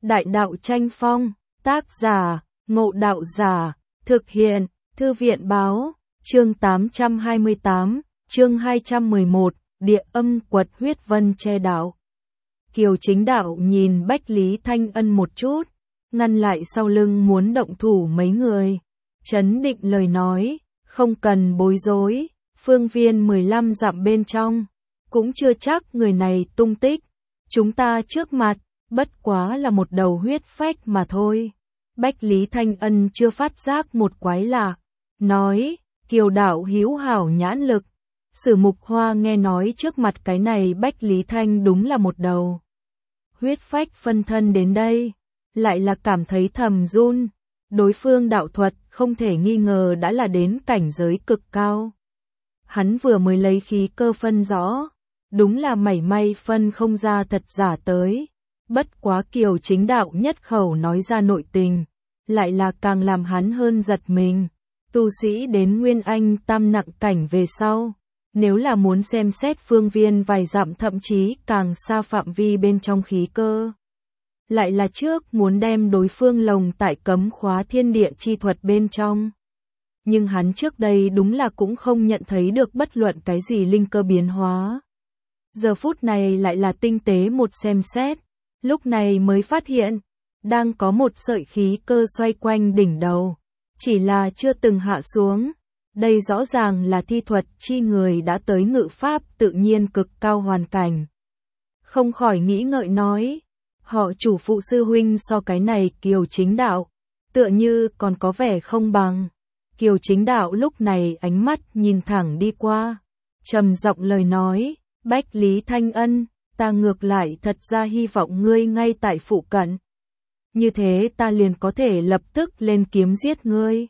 Đại đạo tranh phong, tác giả, Ngộ Đạo Giả, thực hiện, Thư viện báo, chương 828, chương 211, địa âm quật huyết vân che đạo. Kiều Chính Đạo nhìn Bách Lý Thanh Ân một chút, ngăn lại sau lưng muốn động thủ mấy người. Trấn định lời nói, không cần bối rối, phương viên 15 dặm bên trong, cũng chưa chắc người này tung tích. Chúng ta trước mặt, bất quá là một đầu huyết phách mà thôi. Bách Lý Thanh Ân chưa phát giác một quái lạ, nói, Kiều đạo hữu hảo nhãn lực. Sử Mục Hoa nghe nói trước mặt cái này Bách Lý Thanh đúng là một đầu huyết phách phân thân đến đây, lại là cảm thấy thầm run. Đối phương đạo thuật không thể nghi ngờ đã là đến cảnh giới cực cao. Hắn vừa mới lấy khí cơ phân rõ, đúng là mảy may phân không ra thật giả tới. Bất quá Kiều Chính Đạo nhất khẩu nói ra nội tình, lại là càng làm hắn hơn giật mình. Tu sĩ đến Nguyên Anh tam nặng cảnh về sau, nếu là muốn xem xét phương viên vài dặm thậm chí càng xa phạm vi bên trong khí cơ, lại là trước muốn đem đối phương lồng tại cấm khóa thiên địa chi thuật bên trong. Nhưng hắn trước đây đúng là cũng không nhận thấy được bất luận cái gì linh cơ biến hóa. Giờ phút này lại là tinh tế một xem xét, lúc này mới phát hiện, đang có một sợi khí cơ xoay quanh đỉnh đầu, chỉ là chưa từng hạ xuống. Đây rõ ràng là thi thuật chi người đã tới ngự pháp tự nhiên cực cao hoàn cảnh. Không khỏi nghĩ ngợi nói, họ chủ phụ sư huynh so cái này Kiều Chính Đạo, tựa như còn có vẻ không bằng. Kiều Chính Đạo lúc này ánh mắt nhìn thẳng đi qua, trầm giọng lời nói, Bách Lý Thanh Ân, ta ngược lại thật ra hy vọng ngươi ngay tại phụ cận. Như thế ta liền có thể lập tức lên kiếm giết ngươi.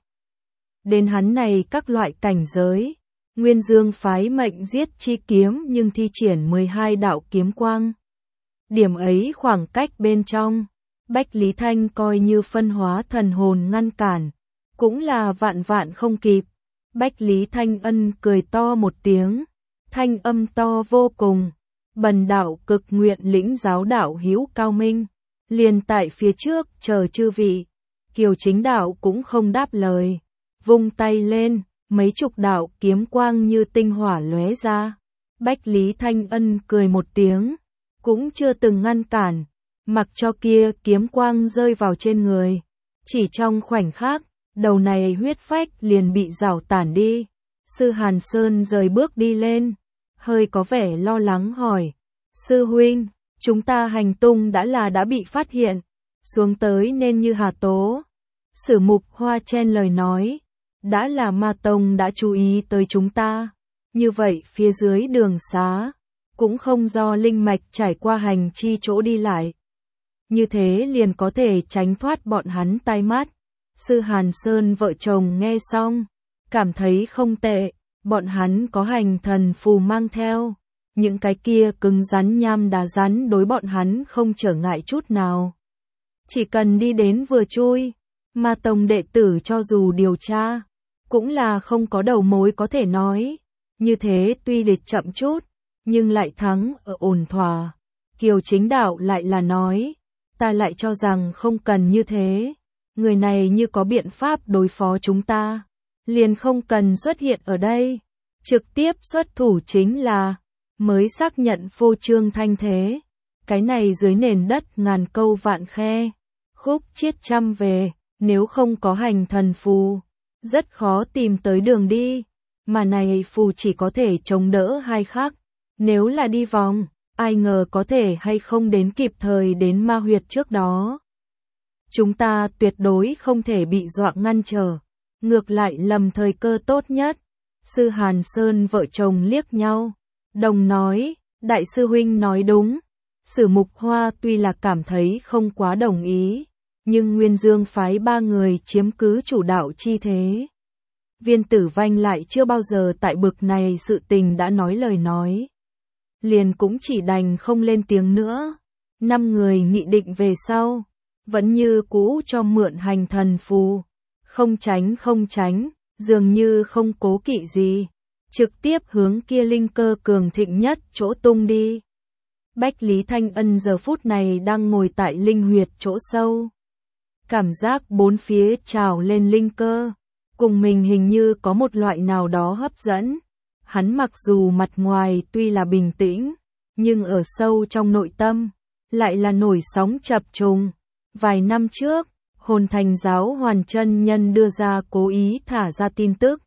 Đến hắn này các loại cảnh giới, Nguyên Dương phái mệnh giết chi kiếm nhưng thi triển 12 đạo kiếm quang. Điểm ấy khoảng cách bên trong, Bách Lý Thanh coi như phân hóa thần hồn ngăn cản, cũng là vạn vạn không kịp. Bách Lý Thanh Ân cười to một tiếng, thanh âm to vô cùng, bần đạo cực nguyện lĩnh giáo đạo hữu cao minh, liền tại phía trước chờ chư vị. Kiều Chính Đạo cũng không đáp lời, vung tay lên, mấy chục đạo kiếm quang như tinh hỏa lóe ra. Bách Lý Thanh Ân cười một tiếng, cũng chưa từng ngăn cản, mặc cho kia kiếm quang rơi vào trên người. Chỉ trong khoảnh khắc, đầu này huyết phách liền bị rào tản đi. Sư Hàn Sơn rời bước đi lên, hơi có vẻ lo lắng hỏi, sư huynh, chúng ta hành tung đã bị phát hiện, xuống tới nên như hà tố. Sử Mục Hoa chen lời nói, đã là Ma Tông đã chú ý tới chúng ta, như vậy phía dưới đường xá, cũng không do linh mạch trải qua hành chi chỗ đi lại. Như thế liền có thể tránh thoát bọn hắn tai mắt. Sư Hàn Sơn vợ chồng nghe xong, cảm thấy không tệ, bọn hắn có hành thần phù mang theo. Những cái kia cứng rắn nham đá rắn đối bọn hắn không trở ngại chút nào. Chỉ cần đi đến vừa chui, Ma Tông đệ tử cho dù điều tra, cũng là không có đầu mối có thể nói. Như thế tuy địch chậm chút, nhưng lại thắng ở ổn thỏa. Kiều Chính Đạo lại là nói, ta lại cho rằng không cần như thế. Người này như có biện pháp đối phó chúng ta, liền không cần xuất hiện ở đây. Trực tiếp xuất thủ chính là, mới xác nhận phô trương thanh thế. Cái này dưới nền đất ngàn câu vạn khe, khúc chiết trăm về, nếu không có hành thần phù, rất khó tìm tới đường đi. Mà này phù chỉ có thể chống đỡ hai khắc, nếu là đi vòng, ai ngờ có thể hay không đến kịp thời đến ma huyệt trước đó. Chúng ta tuyệt đối không thể bị dọa ngăn trở, ngược lại lầm thời cơ tốt nhất. Sư Hàn Sơn vợ chồng liếc nhau, đồng nói, đại sư huynh nói đúng. Sử Mục Hoa tuy là cảm thấy không quá đồng ý, nhưng Nguyên Dương phái ba người chiếm cứ chủ đạo chi thế. Viên Tử Vanh lại chưa bao giờ tại bực này sự tình đã nói lời nói. Liền cũng chỉ đành không lên tiếng nữa. 5 người nghị định về sau, vẫn như cũ cho mượn hành thần phù. Không tránh, dường như không cố kỵ gì. Trực tiếp hướng kia linh cơ cường thịnh nhất chỗ tung đi. Bách Lý Thanh Ân giờ phút này đang ngồi tại linh huyệt chỗ sâu. Cảm giác bốn phía trào lên linh cơ, cùng mình hình như có một loại nào đó hấp dẫn. Hắn mặc dù mặt ngoài tuy là bình tĩnh, nhưng ở sâu trong nội tâm, lại là nổi sóng chập trùng. Vài năm trước, Hồn Thành Giáo Hoàn chân nhân đưa ra cố ý thả ra tin tức,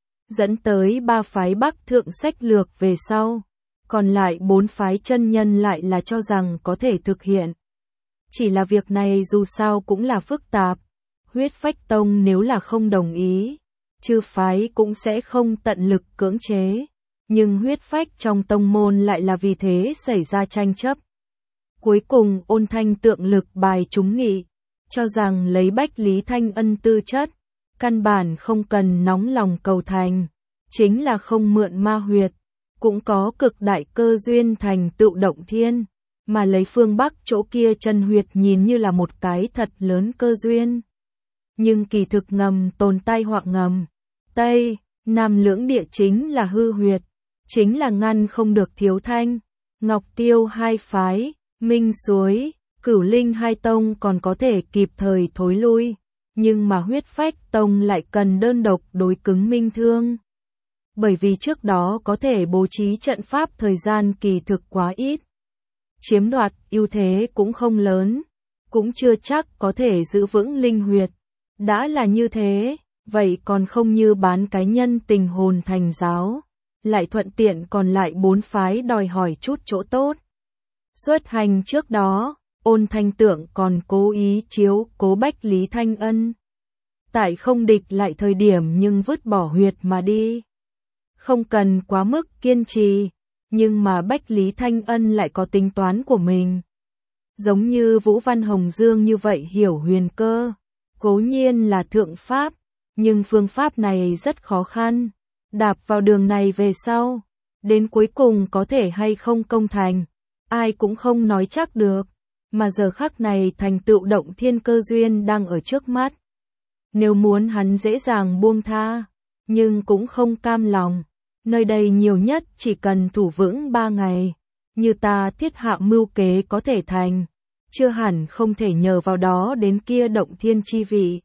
dẫn tới 3 phái Bắc thượng sách lược về sau, còn lại 4 phái chân nhân lại là cho rằng có thể thực hiện. Chỉ là việc này dù sao cũng là phức tạp, Huyết Phách Tông nếu là không đồng ý, chư phái cũng sẽ không tận lực cưỡng chế, nhưng huyết phách trong tông môn lại là vì thế xảy ra tranh chấp. Cuối cùng Ôn Thanh Tượng lực bài trúng nghị, cho rằng lấy Bách Lý Thanh Ân tư chất, căn bản không cần nóng lòng cầu thành, chính là không mượn ma huyệt, cũng có cực đại cơ duyên thành tựu động thiên, mà lấy phương Bắc chỗ kia chân huyệt nhìn như là một cái thật lớn cơ duyên. Nhưng kỳ thực ngầm tồn tai họa ngầm, Tây, Nam lưỡng địa chính là hư huyệt, chính là ngăn không được Thiếu Thanh, Ngọc Tiêu hai phái, Minh Suối, Cửu Linh hai tông còn có thể kịp thời thối lui, nhưng mà Huyết Phách Tông lại cần đơn độc đối cứng Minh Thương. Bởi vì trước đó có thể bố trí trận pháp thời gian kỳ thực quá ít, chiếm đoạt ưu thế cũng không lớn, cũng chưa chắc có thể giữ vững linh huyệt. Đã là như thế, vậy còn không như bán cái nhân tình Hồn Thành Giáo, lại thuận tiện còn lại 4 phái đòi hỏi chút chỗ tốt. Xuất hành trước đó, Ôn Thanh Tượng còn cố ý chiếu cố Bách Lý Thanh Ân. Tại không địch lại thời điểm nhưng vứt bỏ huyệt mà đi. Không cần quá mức kiên trì, nhưng mà Bách Lý Thanh Ân lại có tính toán của mình. Giống như Vũ Văn Hồng Dương như vậy hiểu huyền cơ, cố nhiên là thượng pháp, nhưng phương pháp này rất khó khăn. Đạp vào đường này về sau, đến cuối cùng có thể hay không công thành, ai cũng không nói chắc được, mà giờ khắc này thành tựu động thiên cơ duyên đang ở trước mắt. Nếu muốn hắn dễ dàng buông tha, nhưng cũng không cam lòng, nơi đây nhiều nhất chỉ cần thủ vững 3 ngày, như ta thiết hạ mưu kế có thể thành, chưa hẳn không thể nhờ vào đó đến kia động thiên chi vị.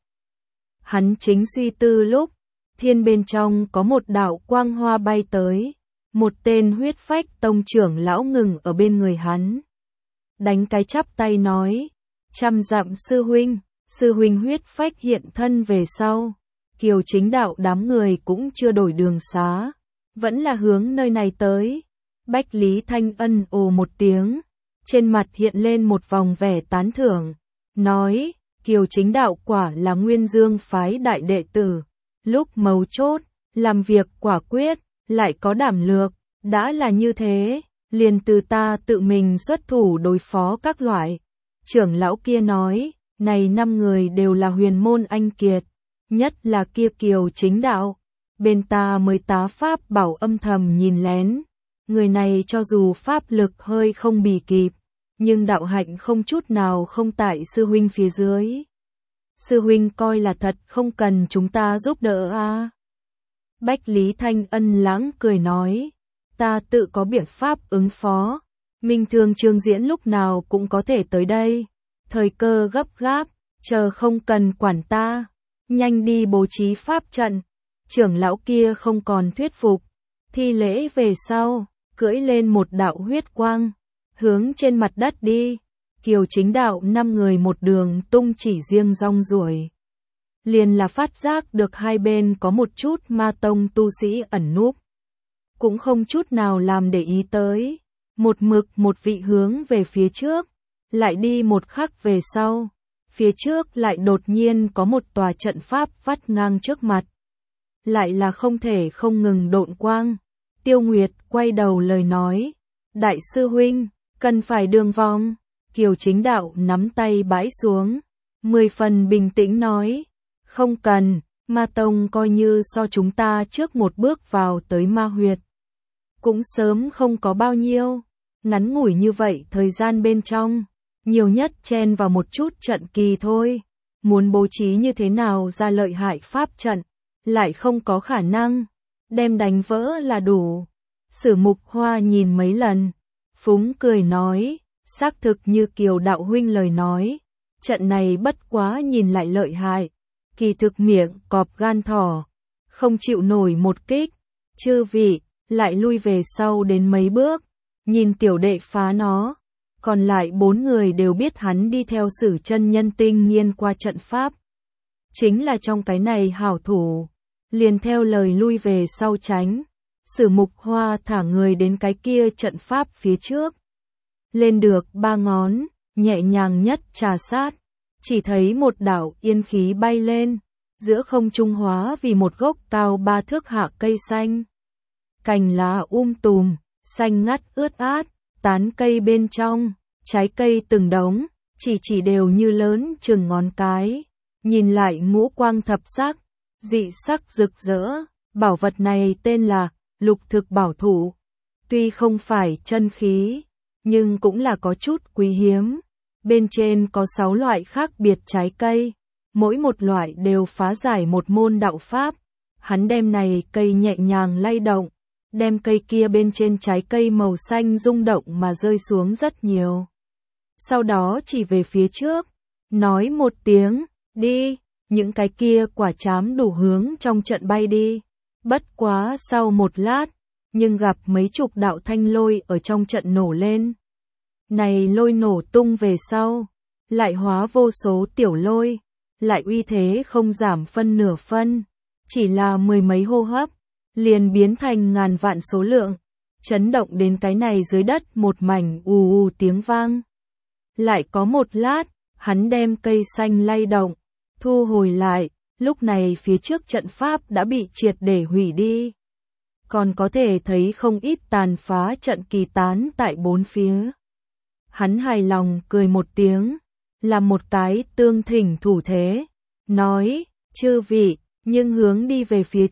Hắn chính suy tư lúc, thiên bên trong có một đạo quang hoa bay tới, một tên Huyết Phách Tông trưởng lão ngừng ở bên người hắn. Đánh cái chắp tay nói, 100 dặm sư huynh Huyết Phách hiện thân về sau, Kiều Chính Đạo đám người cũng chưa đổi đường xá, vẫn là hướng nơi này tới. Bách Lý Thanh Ân ồ một tiếng, trên mặt hiện lên một vòng vẻ tán thưởng, nói, Kiều Chính Đạo quả là Nguyên Dương phái đại đệ tử, lúc mấu chốt, làm việc quả quyết, lại có đảm lược, đã là như thế, liền từ ta tự mình xuất thủ đối phó các loại. Trưởng lão kia nói, này 5 người đều là huyền môn anh kiệt, nhất là kia Kiều Chính Đạo, bên ta mới tá pháp bảo âm thầm nhìn lén, người này cho dù pháp lực hơi không bì kịp, nhưng đạo hạnh không chút nào không tại sư huynh phía dưới. Sư huynh coi là thật không cần chúng ta giúp đỡ à? Bách Lý Thanh Ân lãng cười nói, ta tự có biện pháp ứng phó, Minh Thương Trương Diễn lúc nào cũng có thể tới đây, thời cơ gấp gáp, chờ không cần quản ta, nhanh đi bố trí pháp trận. Trưởng lão kia không còn thuyết phục, thi lễ về sau, cưỡi lên một đạo huyết quang, hướng trên mặt đất đi. Kiều Chính Đạo 5 người một đường tung chỉ riêng rong ruổi. Liền là phát giác được hai bên có một chút ma tông tu sĩ ẩn núp. Cũng không chút nào làm để ý tới. Một mực một vị hướng về phía trước, lại đi một khắc về sau. Phía trước lại đột nhiên có một tòa trận pháp vắt ngang trước mặt. Lại là không thể không ngừng độn quang. Tiêu Nguyệt quay đầu lời nói. Đại sư huynh, cần phải đường vòng. Kiều Chính Đạo nắm tay bãi xuống, 10 phần bình tĩnh nói, không cần, ma tông coi như so chúng ta trước một bước vào tới ma huyệt. Cũng sớm không có bao nhiêu, ngắn ngủi như vậy thời gian bên trong, nhiều nhất chen vào một chút trận kỳ thôi, muốn bố trí như thế nào ra lợi hại pháp trận, lại không có khả năng, đem đánh vỡ là đủ. Sử Mục Hoa nhìn mấy lần, Phúng cười nói, xác thực như Kiều đạo huynh lời nói, trận này bất quá nhìn lại lợi hại, kỳ thực miệng cọp gan thỏ, không chịu nổi một kích. Chư vị, lại lui về sau đến mấy bước, nhìn tiểu đệ phá nó. Còn lại 4 người đều biết hắn đi theo Sử chân nhân tinh nghiên qua trận pháp. Chính là trong cái này hảo thủ, liền theo lời lui về sau tránh. Sử Mục Hoa thả người đến cái kia trận pháp phía trước. Lên được 3 ngón, nhẹ nhàng nhất trà sát, chỉ thấy một đạo yên khí bay lên, giữa không trung hóa vì một gốc cao 3 thước hạ cây xanh. Cành lá tùm, xanh ngắt ướt át, tán cây bên trong, trái cây từng đống, chỉ đều như lớn chừng ngón cái, nhìn lại ngũ quang thập sắc, dị sắc rực rỡ. Bảo vật này tên là Lục Thực Bảo Thủ, tuy không phải chân khí, nhưng cũng là có chút quý hiếm. Bên trên có 6 loại khác biệt trái cây, mỗi một loại đều phá giải một môn đạo pháp. Hắn đem này cây nhẹ nhàng lay động, đem cây kia bên trên trái cây màu xanh rung động mà rơi xuống rất nhiều. Sau đó chỉ về phía trước, nói một tiếng, đi, những cái kia quả chám đủ hướng trong trận bay đi. Bất quá sau một lát, nhưng gặp mấy chục đạo thanh lôi ở trong trận nổ lên. Này lôi nổ tung về sau, lại hóa vô số tiểu lôi, lại uy thế không giảm phân nửa phân, chỉ là 10 mấy hô hấp, liền biến thành ngàn vạn số lượng, chấn động đến cái này dưới đất một mảnh ù tiếng vang. Lại có một lát, hắn đem cây xanh lay động, thu hồi lại, lúc này phía trước trận pháp đã bị triệt để hủy đi. Còn có thể thấy không ít tàn phá trận kỳ tán tại bốn phía. Hắn hài lòng cười một tiếng, làm một cái tương thỉnh thủ thế, nói, chư vị, nhưng hướng đi về phía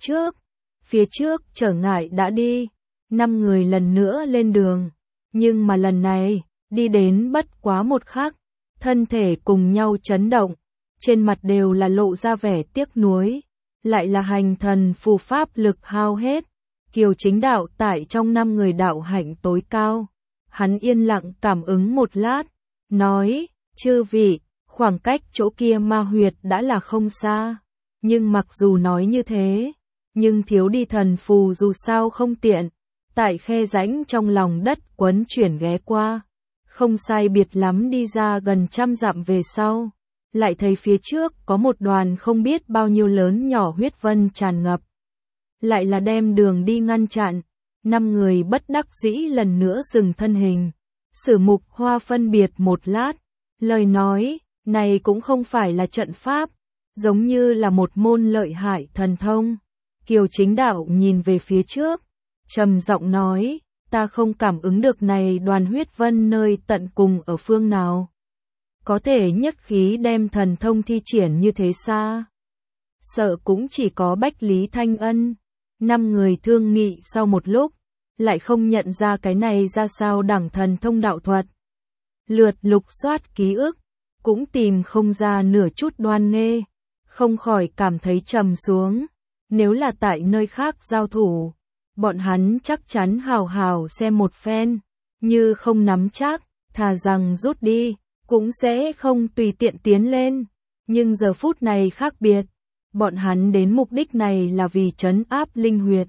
trước trở ngại đã đi. 5 người lần nữa lên đường, nhưng mà lần này, đi đến bất quá một khắc, thân thể cùng nhau chấn động, trên mặt đều là lộ ra vẻ tiếc nuối, lại là hành thần phù pháp lực hao hết. Kiều Chính Đạo tại trong 5 người đạo hạnh tối cao, hắn yên lặng cảm ứng một lát, nói, chư vị, khoảng cách chỗ kia ma huyệt đã là không xa, nhưng mặc dù nói như thế, nhưng thiếu đi thần phù dù sao không tiện, tại khe rãnh trong lòng đất quấn chuyển ghé qua, không sai biệt lắm đi ra gần 100 dặm về sau, lại thấy phía trước có một đoàn không biết bao nhiêu lớn nhỏ huyết vân tràn ngập, lại là đem đường đi ngăn chặn. 5 người bất đắc dĩ lần nữa dừng thân hình. Sử Mục Hoa phân biệt một lát, lời nói, này cũng không phải là trận pháp, giống như là một môn lợi hại thần thông. Kiều Chính Đạo nhìn về phía trước, trầm giọng nói, ta không cảm ứng được này đoàn huyết vân nơi tận cùng ở phương nào. Có thể nhất khí đem thần thông thi triển như thế xa. Sợ cũng chỉ có Bách Lý Thanh Ân. 5 người thương nghị sau một lúc, lại không nhận ra cái này ra sao đẳng thần thông đạo thuật. Lượt lục soát ký ức, cũng tìm không ra nửa chút đoan nghê, không khỏi cảm thấy trầm xuống. Nếu là tại nơi khác giao thủ, bọn hắn chắc chắn hào hào xem một phen, như không nắm chắc, thà rằng rút đi, cũng sẽ không tùy tiện tiến lên. Nhưng giờ phút này khác biệt. Bọn hắn đến mục đích này là vì trấn áp linh huyệt.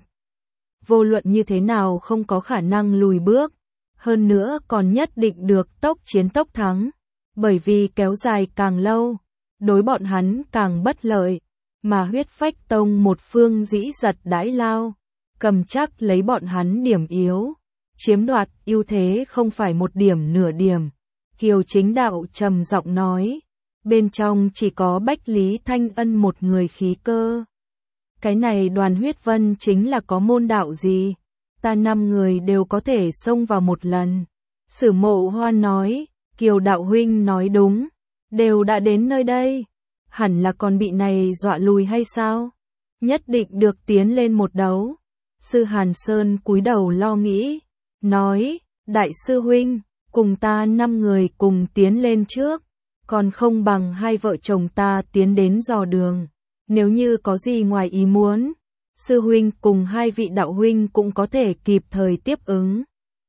Vô luận như thế nào không có khả năng lùi bước, hơn nữa còn nhất định được tốc chiến tốc thắng, bởi vì kéo dài càng lâu, đối bọn hắn càng bất lợi, mà Huyết Phách Tông một phương dĩ giật đãi lao, cầm chắc lấy bọn hắn điểm yếu, chiếm đoạt ưu thế không phải một điểm nửa điểm. Kiều Chính Đạo trầm giọng nói, bên trong chỉ có Bách Lý Thanh Ân một người khí cơ. Cái này đoàn huyết vân chính là có môn đạo gì? Ta 5 người đều có thể xông vào một lần. Sử Mộ Hoa nói, Kiều đạo huynh nói đúng, đều đã đến nơi đây, hẳn là còn bị này dọa lùi hay sao? Nhất định được tiến lên một đấu. Sư Hàn Sơn cúi đầu lo nghĩ, nói, đại sư huynh, cùng ta 5 người cùng tiến lên trước, còn không bằng 2 vợ chồng ta tiến đến dò đường. Nếu như có gì ngoài ý muốn, sư huynh cùng 2 vị đạo huynh cũng có thể kịp thời tiếp ứng.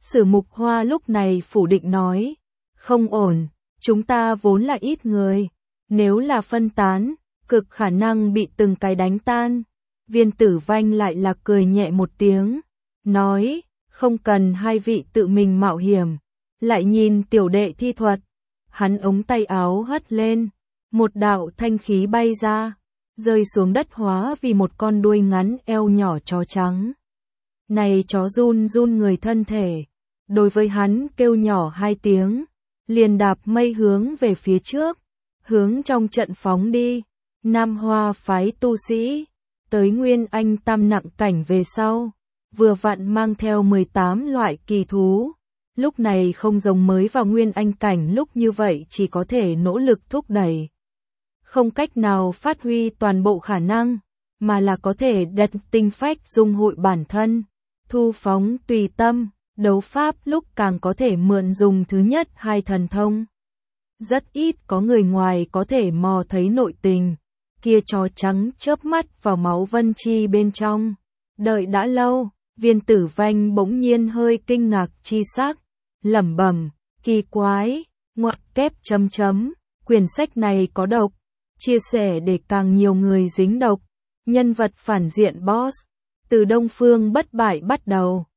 Sử Mục Hoa lúc này phủ định nói, không ổn, chúng ta vốn là ít người, nếu là phân tán, cực khả năng bị từng cái đánh tan. Viên Tử Vanh lại là cười nhẹ một tiếng, nói, không cần hai vị tự mình mạo hiểm. Lại nhìn tiểu đệ thi thuật, hắn ống tay áo hất lên, một đạo thanh khí bay ra, rơi xuống đất hóa vì một con đuôi ngắn eo nhỏ chó trắng. Này chó run run người thân thể, đối với hắn kêu nhỏ hai tiếng, liền đạp mây hướng về phía trước, hướng trong trận phóng đi. Nam Hoa phái tu sĩ, tới Nguyên Anh tam nặng cảnh về sau, vừa vặn mang theo 18 loại kỳ thú. Lúc này không giống mới vào Nguyên Anh cảnh lúc như vậy chỉ có thể nỗ lực thúc đẩy. Không cách nào phát huy toàn bộ khả năng, mà là có thể đặt tinh phách dung hội bản thân, thu phóng tùy tâm, đấu pháp lúc càng có thể mượn dùng thứ nhất hai thần thông. Rất ít có người ngoài có thể mò thấy nội tình, kia chó trắng chớp mắt vào máu Vân Chi bên trong. Đợi đã lâu, Viên Tử Vanh bỗng nhiên hơi kinh ngạc chi sắc, lẩm bẩm, kỳ quái, ngoặc kép chấm chấm, quyển sách này có độc, chia sẻ để càng nhiều người dính độc. Nhân vật phản diện boss, từ Đông Phương Bất Bại bắt đầu.